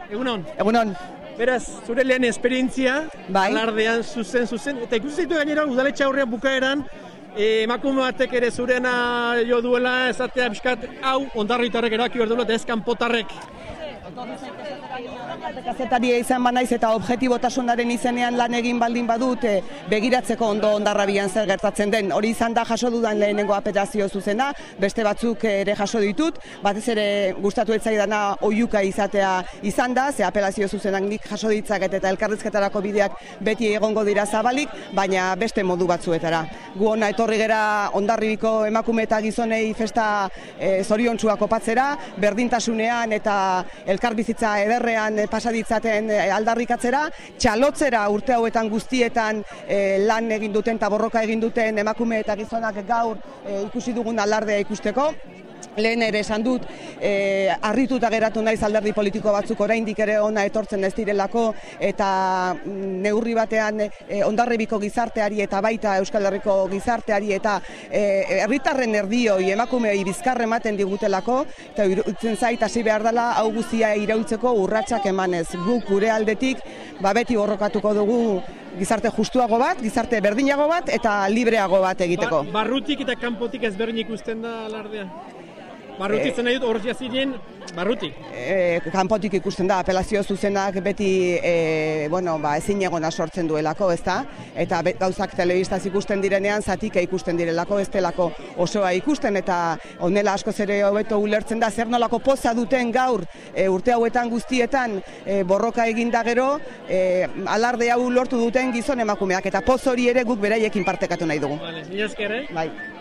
Egunon. Egunon. Beraz, zure lehen esperientzia, Bai. alardean zuzen, eta ikusi zaitu gainera udaletxe aurrean bukaeran, emakume batek ere zurena jo duela, esatea pixkat, hau ondarritarrek eraki behar duela, eta ez kanpotarrek. Kazetaria izan banaiz eta objetibotasunaren izenean lan egin baldin badut begiratzeko ondo Hondarrabian zer gertatzen den. Hori izan da jaso dudan lehenengo apelazio zuzena, beste batzuk ere jaso ditut, batez ere gustatu ez zaidana oihuka izatea izan da, ze apelazio zuzenak nik jaso ditzaket eta elkarrizketarako bideak beti egongo dira zabalik, baina beste modu batzuetara. Gu hona etorri gera Hondarribiko emakume eta gizonei festa zoriontsuak opatzera, berdintasunean eta elkarbizitza ederrean pasaditzaten aldarrikatzera, txalotzera urte hauetan guztietan lan egin duten eta borroka egin duten emakume eta gizonak gaur ikusi dugun alardea ikusteko. Lehen ere esan dut, harrituta geratu naiz alderdi politiko batzuk oraindik ere ona etortzen ez direlako eta neurri batean Hondarribiko gizarteari eta baita Euskal Herriko gizarteari eta herritarren erdioi emakumeei bizkar ematen digutelako eta iruditzen zait hasi behar dela hau guztia iraultzeko urratsak emanez. Guk gure aldetik beti borrokatuko dugu gizarte justuago bat, gizarte berdinago bat eta libreago bat egiteko. Barrutik eta kanpotik ezberdin ikusten da alardea? Barrutik zen nahi dut, hor jazinen, barrutik? Kanpotik ikusten da, apelazio zuzenak beti ezin egona sortzen duelako, ezta? Eta gauzak telebistaz ikusten direnean, zatika ikusten direlako, ez delako osoa ikusten, eta honela askoz ere hobeto ulertzen da, zer nolako poza duten gaur urte hauetan guztietan borroka eginda gero, alarde hau lortu duten gizon emakumeak, eta poz hori ere guk beraiekin partekatu nahi dugu. Vale, mila esker, Bai.